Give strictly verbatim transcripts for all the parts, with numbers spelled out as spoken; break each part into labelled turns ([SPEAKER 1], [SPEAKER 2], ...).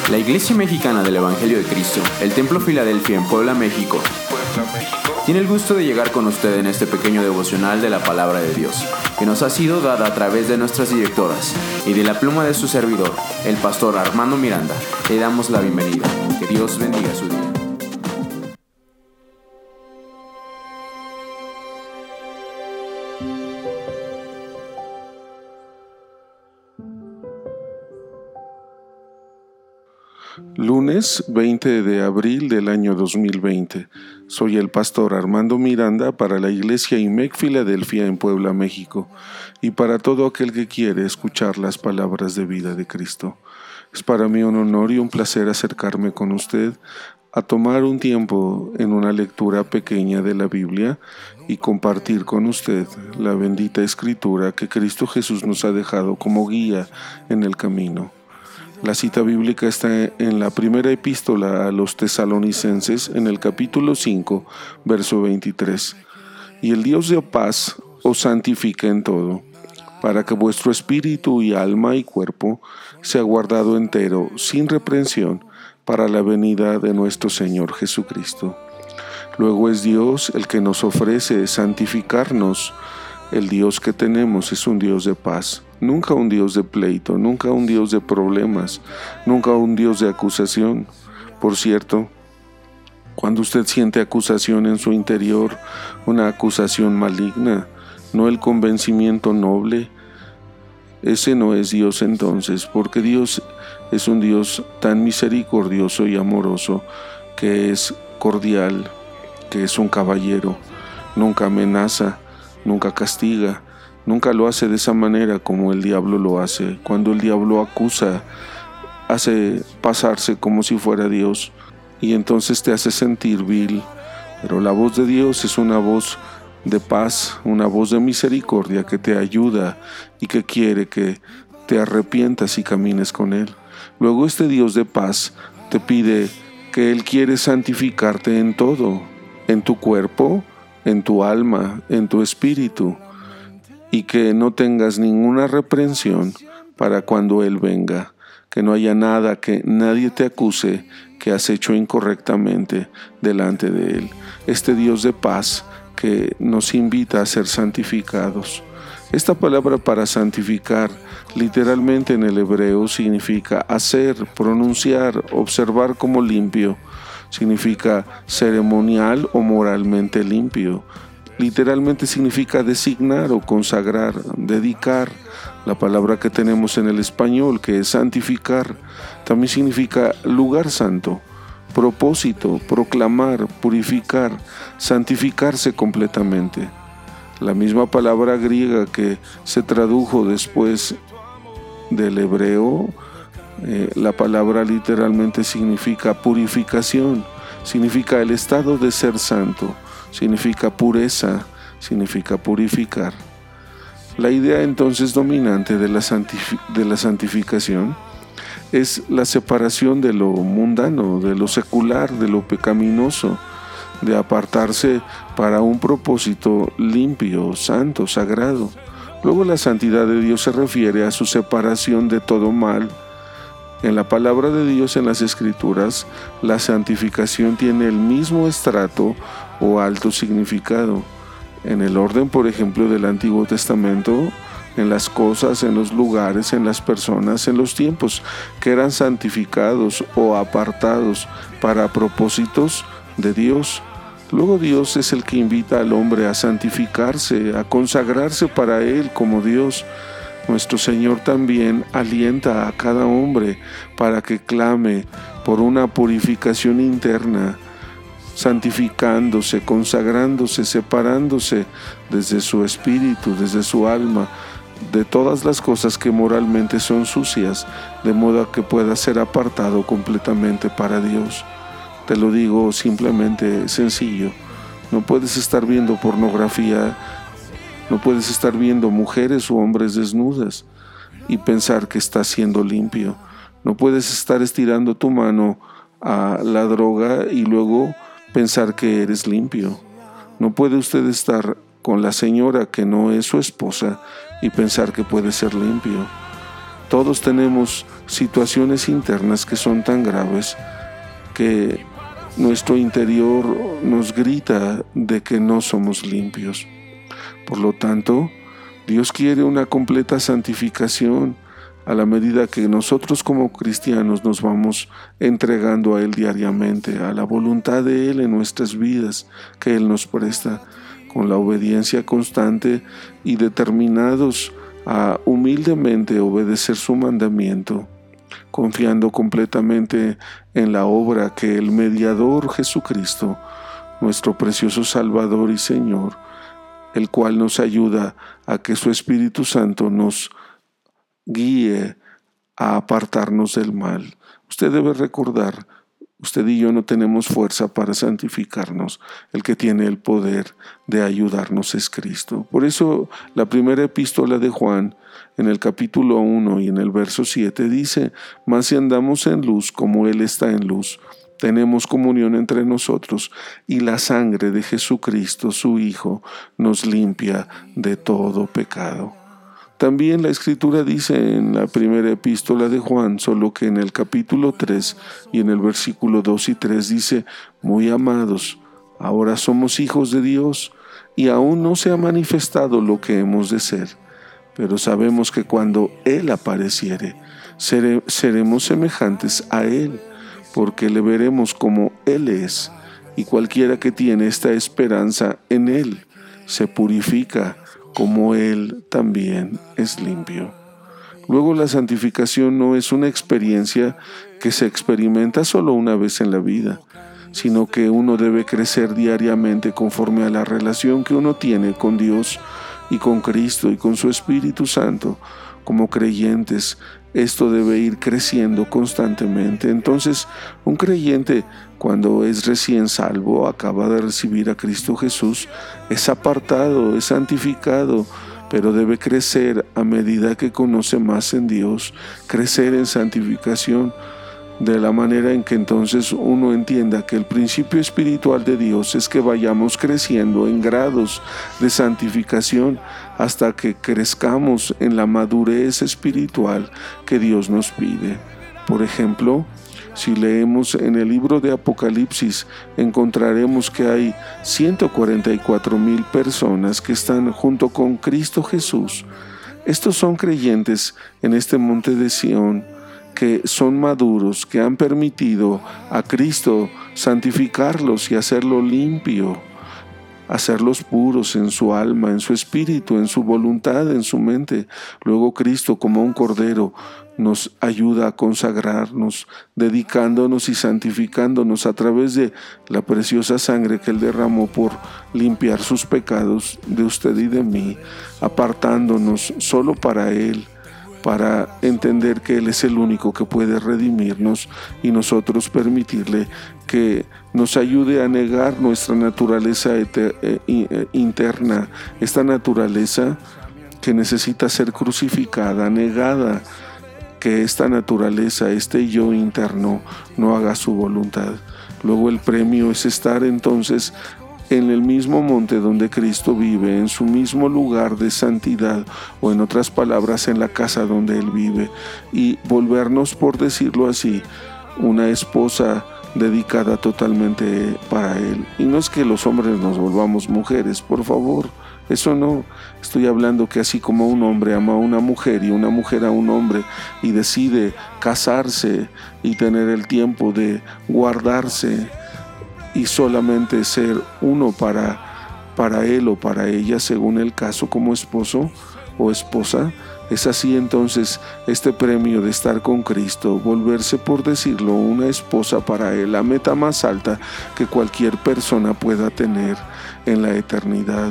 [SPEAKER 1] La Iglesia Mexicana del Evangelio de Cristo, el Templo Filadelfia en Puebla, México, tiene el gusto de llegar con usted en este pequeño devocional de la Palabra de Dios, que nos ha sido dada a través de nuestras directoras y de la pluma de su servidor, el pastor Armando Miranda. Le damos la bienvenida. Que Dios bendiga su día.
[SPEAKER 2] Lunes veinte de abril del año dos mil veinte. Soy el pastor Armando Miranda para la Iglesia I M E C Filadelfia en Puebla, México, y para todo aquel que quiere escuchar las palabras de vida de Cristo. Es para mí un honor y un placer acercarme con usted a tomar un tiempo en una lectura pequeña de la Biblia y compartir con usted la bendita Escritura que Cristo Jesús nos ha dejado como guía en el camino. La cita bíblica está en la primera epístola a los Tesalonicenses, en el capítulo cinco, verso veintitrés. Y el Dios de paz os santifique en todo, para que vuestro espíritu y alma y cuerpo sea guardado entero, sin reprensión, para la venida de nuestro Señor Jesucristo. Luego es Dios el que nos ofrece santificarnos. El Dios que tenemos es un Dios de paz. Nunca un Dios de pleito, nunca un Dios de problemas, nunca un Dios de acusación. Por cierto, cuando usted siente acusación en su interior, una acusación maligna, no el convencimiento noble, ese no es Dios entonces, porque Dios es un Dios tan misericordioso y amoroso, que es cordial, que es un caballero, nunca amenaza, nunca castiga. Nunca lo hace de esa manera como el diablo lo hace. Cuando el diablo acusa, hace pasarse como si fuera Dios y entonces te hace sentir vil. Pero la voz de Dios es una voz de paz, una voz de misericordia que te ayuda y que quiere que te arrepientas y camines con Él. Luego este Dios de paz te pide que Él quiere santificarte en todo, en tu cuerpo, en tu alma, en tu espíritu, y que no tengas ninguna reprensión para cuando Él venga, que no haya nada, que nadie te acuse que has hecho incorrectamente delante de Él. Este Dios de paz que nos invita a ser santificados. Esta palabra para santificar, literalmente en el hebreo, significa hacer, pronunciar, observar como limpio. Significa ceremonial o moralmente limpio. Literalmente significa designar o consagrar, dedicar. La palabra que tenemos en el español, que es santificar, también significa lugar santo, propósito, proclamar, purificar, santificarse completamente. La misma palabra griega que se tradujo después del hebreo, eh, la palabra literalmente significa purificación, significa el estado de ser santo. Significa pureza, significa purificar. La idea entonces dominante de la, santifi- de la santificación es la separación de lo mundano, de lo secular, de lo pecaminoso, de apartarse para un propósito limpio, santo, sagrado. Luego la santidad de Dios se refiere a su separación de todo mal. En la palabra de Dios, en las Escrituras, la santificación tiene el mismo estrato o alto significado. En el orden, por ejemplo, del Antiguo Testamento, en las cosas, en los lugares, en las personas, en los tiempos que eran santificados o apartados para propósitos de Dios. Luego Dios es el que invita al hombre a santificarse, a consagrarse para Él como Dios. Nuestro Señor también alienta a cada hombre para que clame por una purificación interna, santificándose, consagrándose, separándose desde su espíritu, desde su alma, de todas las cosas que moralmente son sucias, de modo que pueda ser apartado completamente para Dios. Te lo digo simplemente sencillo. No puedes estar viendo pornografía, no puedes estar viendo mujeres o hombres desnudas y pensar que estás siendo limpio. No puedes estar estirando tu mano a la droga y luego pensar que eres limpio. No puede usted estar con la señora que no es su esposa y pensar que puede ser limpio. Todos tenemos situaciones internas que son tan graves que nuestro interior nos grita de que no somos limpios. Por lo tanto, Dios quiere una completa santificación a la medida que nosotros como cristianos nos vamos entregando a Él diariamente, a la voluntad de Él en nuestras vidas que Él nos presta, con la obediencia constante y determinados a humildemente obedecer su mandamiento, confiando completamente en la obra que el mediador Jesucristo, nuestro precioso Salvador y Señor, el cual nos ayuda a que su Espíritu Santo nos guíe a apartarnos del mal. Usted debe recordar, usted y yo no tenemos fuerza para santificarnos. El que tiene el poder de ayudarnos es Cristo. Por eso la primera epístola de Juan, en el capítulo uno y en el verso siete, dice: mas si andamos en luz como Él está en luz, tenemos comunión entre nosotros, y la sangre de Jesucristo, su Hijo, nos limpia de todo pecado. También la Escritura dice en la primera epístola de Juan, solo que en el capítulo tres y en el versículo dos y tres dice: muy amados, ahora somos hijos de Dios, y aún no se ha manifestado lo que hemos de ser, pero sabemos que cuando Él apareciere, sere- seremos semejantes a Él, porque le veremos como Él es, y cualquiera que tiene esta esperanza en Él se purifica como Él también es limpio. Luego, la santificación no es una experiencia que se experimenta solo una vez en la vida, sino que uno debe crecer diariamente conforme a la relación que uno tiene con Dios y con Cristo y con su Espíritu Santo. Como creyentes, esto debe ir creciendo constantemente. Entonces, un creyente, cuando es recién salvo, acaba de recibir a Cristo Jesús, es apartado, es santificado, pero debe crecer a medida que conoce más en Dios, crecer en santificación, de la manera en que entonces uno entienda que el principio espiritual de Dios es que vayamos creciendo en grados de santificación hasta que crezcamos en la madurez espiritual que Dios nos pide. Por ejemplo, si leemos en el libro de Apocalipsis, encontraremos que hay ciento cuarenta y cuatro mil personas que están junto con Cristo Jesús. Estos son creyentes en este monte de Sión, que son maduros, que han permitido a Cristo santificarlos y hacerlo limpio, hacerlos puros en su alma, en su espíritu, en su voluntad, en su mente. Luego Cristo, como un cordero, nos ayuda a consagrarnos, dedicándonos y santificándonos a través de la preciosa sangre que Él derramó por limpiar sus pecados de usted y de mí, apartándonos solo para Él, para entender que Él es el único que puede redimirnos y nosotros permitirle que nos ayude a negar nuestra naturaleza eter- eh, interna, esta naturaleza que necesita ser crucificada, negada, que esta naturaleza, este yo interno, no haga su voluntad. Luego el premio es estar entonces en el mismo monte donde Cristo vive, en su mismo lugar de santidad, o en otras palabras, en la casa donde Él vive, y volvernos, por decirlo así, una esposa dedicada totalmente para Él. Y no es que los hombres nos volvamos mujeres, por favor, eso no. Estoy hablando que así como un hombre ama a una mujer y una mujer a un hombre y decide casarse y tener el tiempo de guardarse y solamente ser uno para, para él o para ella, según el caso, como esposo o esposa, es así entonces este premio de estar con Cristo, volverse, por decirlo, una esposa para Él, la meta más alta que cualquier persona pueda tener en la eternidad.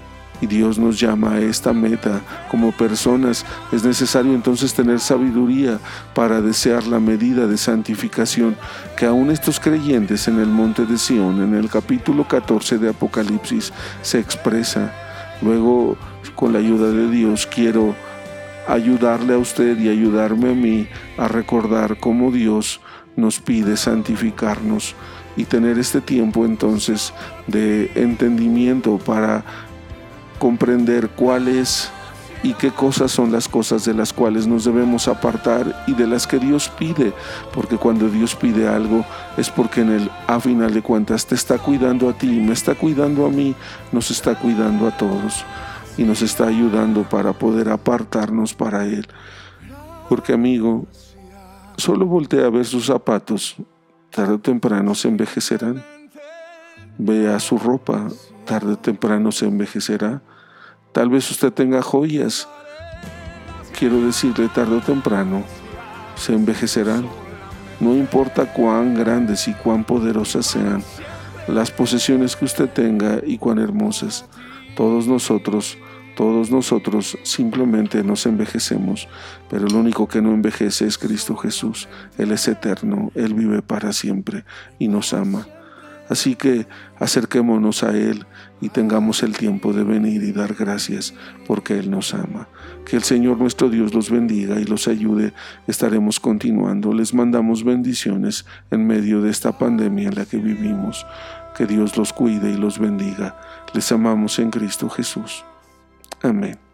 [SPEAKER 2] Y Dios nos llama a esta meta como personas. Es necesario entonces tener sabiduría para desear la medida de santificación que aún estos creyentes en el monte de Sión, en el capítulo catorce de Apocalipsis, se expresa. Luego, con la ayuda de Dios, quiero ayudarle a usted y ayudarme a mí a recordar cómo Dios nos pide santificarnos y tener este tiempo entonces de entendimiento para comprender cuál es y qué cosas son las cosas de las cuales nos debemos apartar y de las que Dios pide, porque cuando Dios pide algo es porque en él, a final de cuentas, te está cuidando a ti, me está cuidando a mí, nos está cuidando a todos y nos está ayudando para poder apartarnos para Él. Porque, amigo, solo voltea a ver sus zapatos, tarde o temprano se envejecerán. Vea su ropa, tarde o temprano se envejecerá. Tal vez usted tenga joyas, quiero decirle, tarde o temprano se envejecerán. No importa cuán grandes y cuán poderosas sean las posesiones que usted tenga y cuán hermosas, todos nosotros, todos nosotros simplemente nos envejecemos, pero lo único que no envejece es Cristo Jesús. Él es eterno, Él vive para siempre y nos ama. Así que acerquémonos a Él y tengamos el tiempo de venir y dar gracias porque Él nos ama. Que el Señor nuestro Dios los bendiga y los ayude. Estaremos continuando. Les mandamos bendiciones en medio de esta pandemia en la que vivimos. Que Dios los cuide y los bendiga. Les amamos en Cristo Jesús. Amén.